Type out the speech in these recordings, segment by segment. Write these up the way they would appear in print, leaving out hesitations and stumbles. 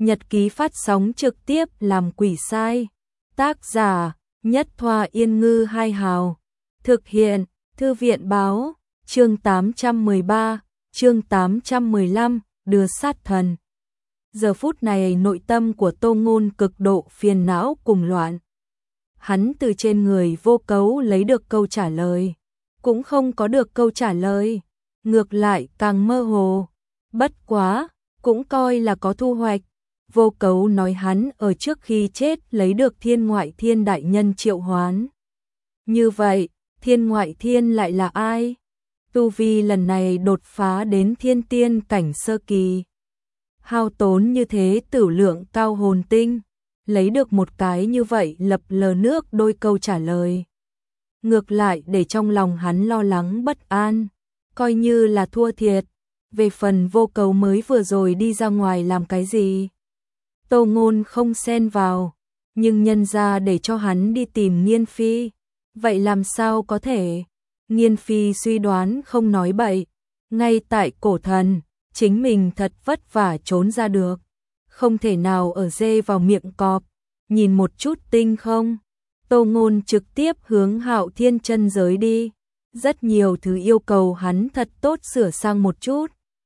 Nhật ký phát sóng trực tiếp làm quỷ sai. Tác giả Nhất Thoa Yên Ngư Hai Hào. Thực hiện Thư viện báo. Chương 813, chương 815, đưa sát thần. Giờ phút này nội tâm của Tô Ngôn cực độ phiền não cùng loạn. Hắn từ trên người Vô Cấu lấy được câu trả lời, cũng không có được câu trả lời, ngược lại càng mơ hồ. Bất quá, cũng coi là có thu hoạch. Vô Cấu nói hắn ở trước khi chết lấy được Thiên Ngoại Thiên đại nhân triệu hoán. Như vậy, Thiên Ngoại Thiên lại là ai? Tu vi lần này đột phá đến thiên tiên cảnh sơ kỳ. Hao tốn như thế tử lượng cao hồn tinh, lấy được một cái như vậy lập lờ nước đôi câu trả lời. Ngược lại để trong lòng hắn lo lắng bất an, coi như là thua thiệt. Về phần Vô Cấu mới vừa rồi đi ra ngoài làm cái gì? Tô Ngôn không xen vào, nhưng nhân ra để cho hắn đi tìm Nghiên Phi. Vậy làm sao có thể? Nghiên Phi suy đoán không nói bậy, ngay tại cổ thần, chính mình thật vất vả trốn ra được. Không thể nào ở dê vào miệng cọp, nhìn một chút tinh không. Tô Ngôn trực tiếp hướng Hạo Thiên chân giới đi. Rất nhiều thứ yêu cầu hắn thật tốt sửa sang một chút.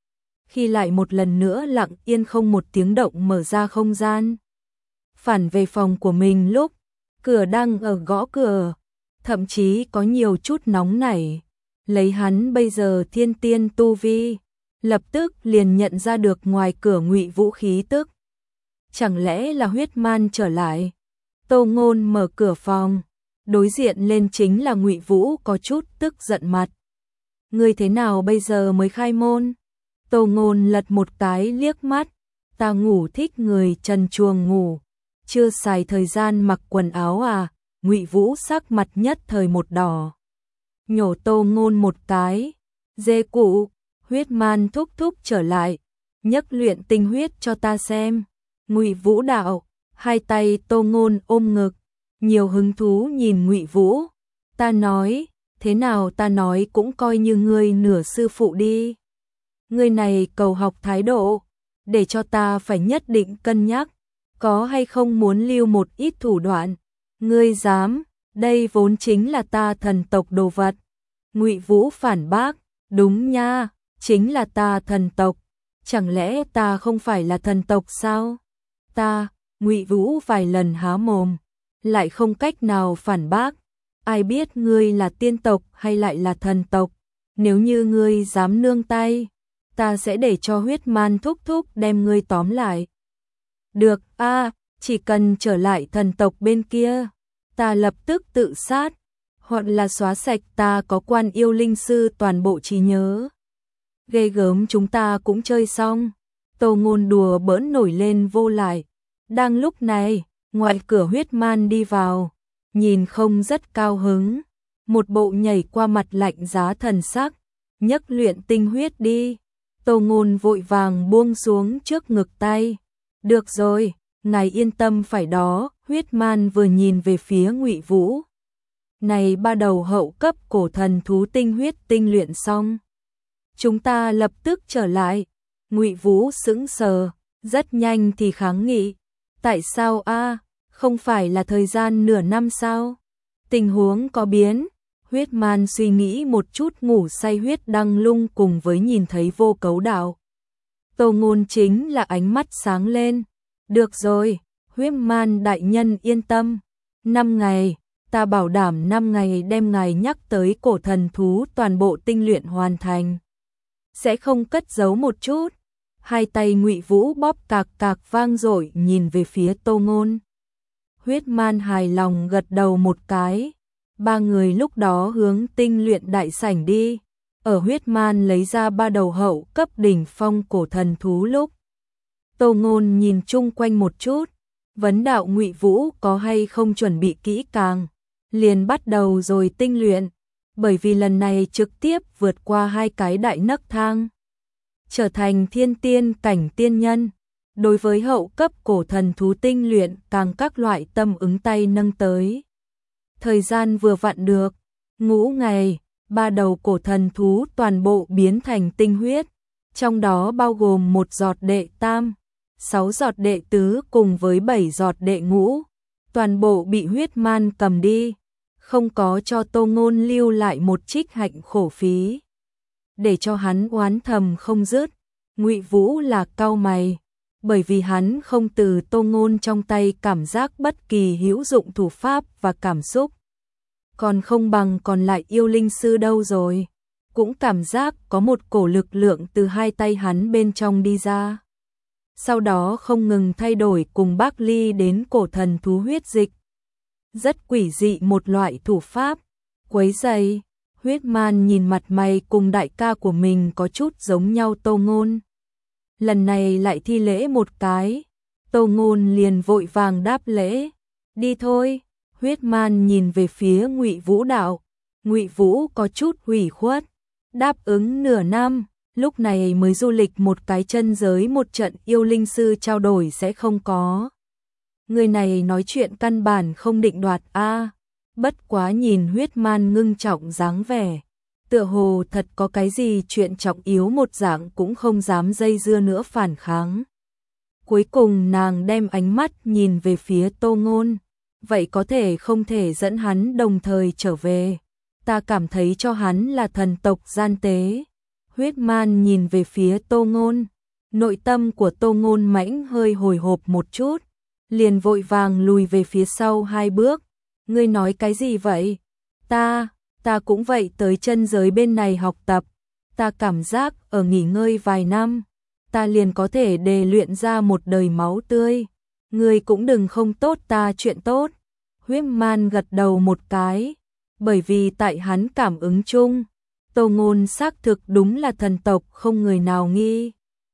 Khi lại một lần nữa lặng yên không một tiếng động mở ra không gian. Phản về phòng của mình lúc, cửa đang ở gõ cửa, thậm chí có nhiều chút nóng nảy. Lấy hắn bây giờ thiên tiên tu vi, lập tức liền nhận ra được ngoài cửa Ngụy Vũ khí tức. Chẳng lẽ là huyết man trở lại? Tô Ngôn mở cửa phòng, đối diện lên chính là Ngụy Vũ có chút tức giận mặt. Ngươi thế nào bây giờ mới khai môn? Tô Ngôn lật một cái liếc mắt, ta ngủ thích người trần truồng ngủ, chưa xài thời gian mặc quần áo à? Ngụy Vũ sắc mặt nhất thời một đỏ. Nhổ Tô Ngôn một cái, dê cụ, huyết man thúc thúc trở lại, nhấc luyện tinh huyết cho ta xem. Ngụy Vũ đạo, hai tay Tô Ngôn ôm ngực, nhiều hứng thú nhìn Ngụy Vũ. Ta nói, thế nào ta nói cũng coi như ngươi nửa sư phụ đi. Ngươi này cầu học thái độ, để cho ta phải nhất định cân nhắc, có hay không muốn lưu một ít thủ đoạn. Ngươi dám, đây vốn chính là ta thần tộc đồ vật. Ngụy Vũ phản bác, đúng nha, chính là ta thần tộc, chẳng lẽ ta không phải là thần tộc sao? Ta, Ngụy Vũ vài lần há mồm, lại không cách nào phản bác. Ai biết ngươi là tiên tộc hay lại là thần tộc? Nếu như ngươi dám nương tay, ta sẽ để cho huyết man thúc thúc đem ngươi tóm lại. Được a, chỉ cần trở lại thần tộc bên kia, ta lập tức tự sát, hoặc là xóa sạch ta có Quan Yêu Linh Sư toàn bộ trí nhớ. Ghê gớm, chúng ta cũng chơi xong. Tô Ngôn đùa bỡn nổi lên vô lại. Đang lúc này, ngoài cửa huyết man đi vào, nhìn không rất cao hứng, một bộ nhảy qua mặt lạnh giá thần sắc, nhấc luyện tinh huyết đi. Tô Ngôn vội vàng buông xuống trước ngực tay. Được rồi, ngài yên tâm phải đó. Huyết man vừa nhìn về phía Ngụy Vũ. Này ba đầu hậu cấp cổ thần thú tinh huyết tinh luyện xong, chúng ta lập tức trở lại. Ngụy Vũ sững sờ, rất nhanh thì kháng nghị. Tại sao a? Không phải là thời gian nửa năm sao? Tình huống có biến. Huyết man suy nghĩ một chút, ngủ say huyết đăng lung cùng với nhìn thấy Vô Cấu đạo. Tô Ngôn chính là ánh mắt sáng lên. Được rồi, huyết man đại nhân yên tâm. 5 ngày, ta bảo đảm 5 ngày đem ngài nhắc tới cổ thần thú toàn bộ tinh luyện hoàn thành. Sẽ không cất giấu một chút. Hai tay Ngụy Vũ bóp cạc cạc vang dội nhìn về phía Tô Ngôn. Huyết man hài lòng gật đầu một cái. Ba người lúc đó hướng tinh luyện đại sảnh đi. Ở huyết man lấy ra ba đầu hậu cấp đỉnh phong cổ thần thú lúc, Tô Ngôn nhìn chung quanh một chút, vấn đạo Ngụy Vũ có hay không chuẩn bị kỹ càng, liền bắt đầu rồi tinh luyện, bởi vì lần này trực tiếp vượt qua hai cái đại nấc thang, trở thành thiên tiên cảnh tiên nhân. Đối với hậu cấp cổ thần thú tinh luyện càng các loại tâm ứng tay nâng tới. Thời gian vừa vặn được, ngũ ngày, ba đầu cổ thần thú toàn bộ biến thành tinh huyết, trong đó bao gồm một giọt đệ tam, 6 giọt đệ tứ cùng với 7 giọt đệ ngũ, toàn bộ bị huyết man cầm đi, không có cho Tô Ngôn lưu lại một trích hạnh khổ phí. Để cho hắn oán thầm không dứt, Ngụy Vũ là cau mày, bởi vì hắn không từ Tô Ngôn trong tay cảm giác bất kỳ hữu dụng thủ pháp và cảm xúc. Còn không bằng còn lại yêu linh sư đâu rồi, cũng cảm giác có một cổ lực lượng từ hai tay hắn bên trong đi ra. Sau đó không ngừng thay đổi cùng Bác Ly đến cổ thần thú huyết dịch. Rất quỷ dị một loại thủ pháp, quấy rầy. Huyết man nhìn mặt mày cùng đại ca của mình có chút giống nhau Tô Ngôn. Lần này lại thi lễ một cái, Tô Ngôn liền vội vàng đáp lễ. Đi thôi. Huyết man nhìn về phía Ngụy Vũ đạo. Ngụy Vũ có chút ủy khuất, đáp ứng nửa năm, lúc này mới du lịch một cái chân giới, một trận yêu linh sư trao đổi sẽ không có. Người này nói chuyện căn bản không định đoạt a. Bất quá nhìn huyết man ngưng trọng dáng vẻ, tựa hồ thật có cái gì chuyện trọng yếu một dạng, cũng không dám dây dưa nữa phản kháng. Cuối cùng nàng đem ánh mắt nhìn về phía Tô Ngôn, vậy có thể không thể dẫn hắn đồng thời trở về, ta cảm thấy cho hắn là thần tộc gian tế. Huyết man nhìn về phía Tô Ngôn, nội tâm của Tô Ngôn mãnh hơi hồi hộp một chút, liền vội vàng lùi về phía sau 2 bước. Ngươi nói cái gì vậy? Ta cũng vậy, tới chân giới bên này học tập, ta cảm giác ở nghỉ ngơi vài năm, ta liền có thể đề luyện ra một đời máu tươi. Ngươi cũng đừng không tốt ta chuyện tốt. Huyết man gật đầu một cái, bởi vì tại hắn cảm ứng chung, Tô Ngôn xác thực đúng là thần tộc, không người nào nghi.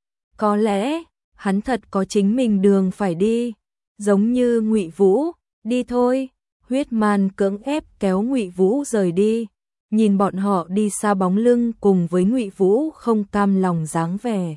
Có lẽ, hắn thật có chính mình đường phải đi, giống như Ngụy Vũ, đi thôi. Huyết man cưỡng ép kéo Ngụy Vũ rời đi, nhìn bọn họ đi xa bóng lưng cùng với Ngụy Vũ không cam lòng dáng vẻ.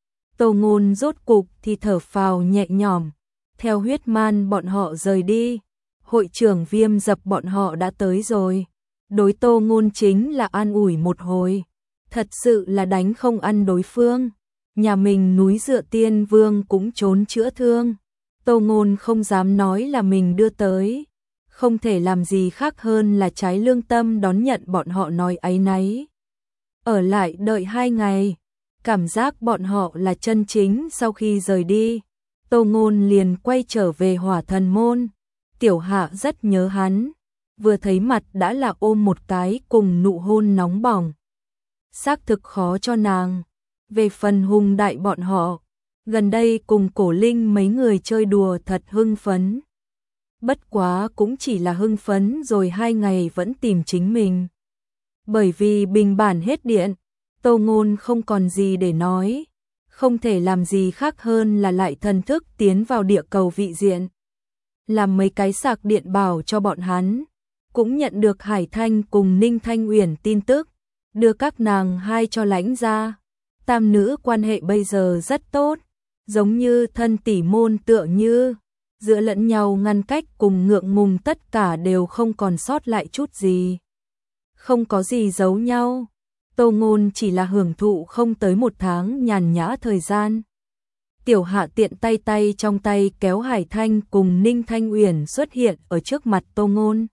Tô Ngôn rốt cục thì thở phào nhẹ nhõm, theo huyết man bọn họ rời đi, hội trưởng Viêm Dập bọn họ đã tới rồi. Đối Tô Ngôn chính là an ủi một hồi, thật sự là đánh không ăn đối phương. Nhà mình núi Dựa Tiên Vương cũng trốn chữa thương, Tô Ngôn không dám nói là mình đưa tới, không thể làm gì khác hơn là trái lương tâm đón nhận bọn họ nói áy náy. Ở lại đợi 2 ngày, cảm giác bọn họ là chân chính. Sau khi rời đi, Tô Ngôn liền quay trở về Hỏa Thần Môn. Tiểu Hạ rất nhớ hắn, vừa thấy mặt đã là ôm một cái cùng nụ hôn nóng bỏng. Xác thực khó cho nàng. Về phần Hùng Đại bọn họ, gần đây cùng Cổ Linh mấy người chơi đùa thật hưng phấn. Bất quá cũng chỉ là hưng phấn rồi 2 ngày vẫn tìm chính mình. Bởi vì bình bản hết điện, Tô Ngôn không còn gì để nói, không thể làm gì khác hơn là lại thần thức tiến vào địa cầu vị diện, làm mấy cái sạc điện bảo cho bọn hắn, cũng nhận được Hải Thanh cùng Ninh Thanh Uyển tin tức, đưa các nàng hai cho lãnh ra. Tam nữ quan hệ bây giờ rất tốt, giống như thân tỷ môn tựa như, giữa lẫn nhau ngăn cách cùng ngượng ngùng tất cả đều không còn sót lại chút gì. Không có gì giấu nhau, Tô Ngôn chỉ là hưởng thụ không tới 1 tháng nhàn nhã thời gian. Tiểu Hạ tiện tay trong tay kéo Hải Thanh cùng Ninh Thanh Uyển xuất hiện ở trước mặt Tô Ngôn.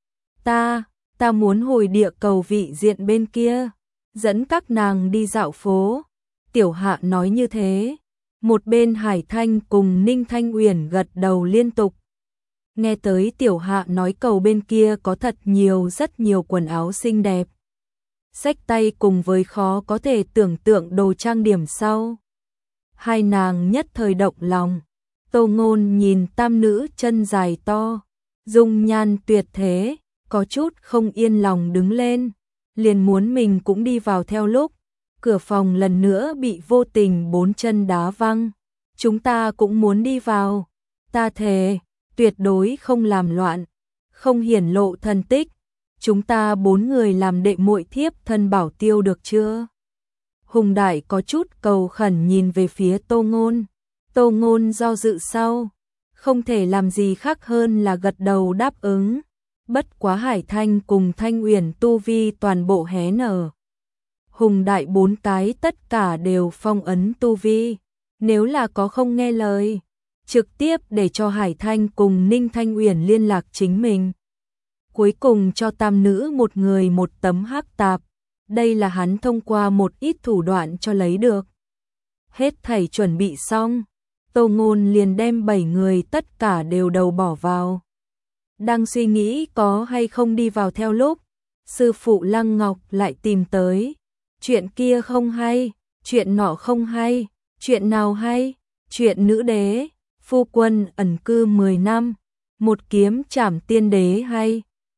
Ta muốn hồi địa cầu vị diện bên kia, dẫn các nàng đi dạo phố. Tiểu Hạ nói như thế, một bên Hải Thanh cùng Ninh Thanh Uyển gật đầu liên tục. Nghe tới Tiểu Hạ nói cầu bên kia có thật nhiều, rất nhiều quần áo xinh đẹp, xách tay cùng với khó có thể tưởng tượng đồ trang điểm sau. Hai nàng nhất thời động lòng. Tô Ngôn nhìn tam nữ chân dài to, dung nhan tuyệt thế, có chút không yên lòng đứng lên, liền muốn mình cũng đi vào. Theo lúc cửa phòng lần nữa bị vô tình 4 chân đá văng. Chúng ta cũng muốn đi vào, ta thề, tuyệt đối không làm loạn, không hiển lộ thần tích. Chúng ta 4 người làm đệ muội thiếp thân bảo tiêu được chưa? Hùng Đại có chút cầu khẩn nhìn về phía Tô Ngôn. Tô Ngôn do dự sau, không thể làm gì khác hơn là gật đầu đáp ứng. Bất quá Hải Thanh cùng Thanh Uyển tu vi toàn bộ hé nở. Hùng Đại 4 cái tất cả đều phong ấn tu vi, nếu là có không nghe lời, trực tiếp để cho Hải Thanh cùng Ninh Thanh Uyển liên lạc chính mình. Cuối cùng cho tam nữ một người một tấm hắc tạp, đây là hắn thông qua một ít thủ đoạn cho lấy được. Hết thảy chuẩn bị xong, Tô Ngôn liền đem 7 người tất cả đều đầu bỏ vào. Đang suy nghĩ có hay không đi vào theo lúc, sư phụ Lăng Ngọc lại tìm tới. Chuyện kia không hay, chuyện nọ không hay, chuyện nào hay, chuyện nữ đế, phu quân ẩn cư 10 năm, một kiếm trảm tiên đế hay.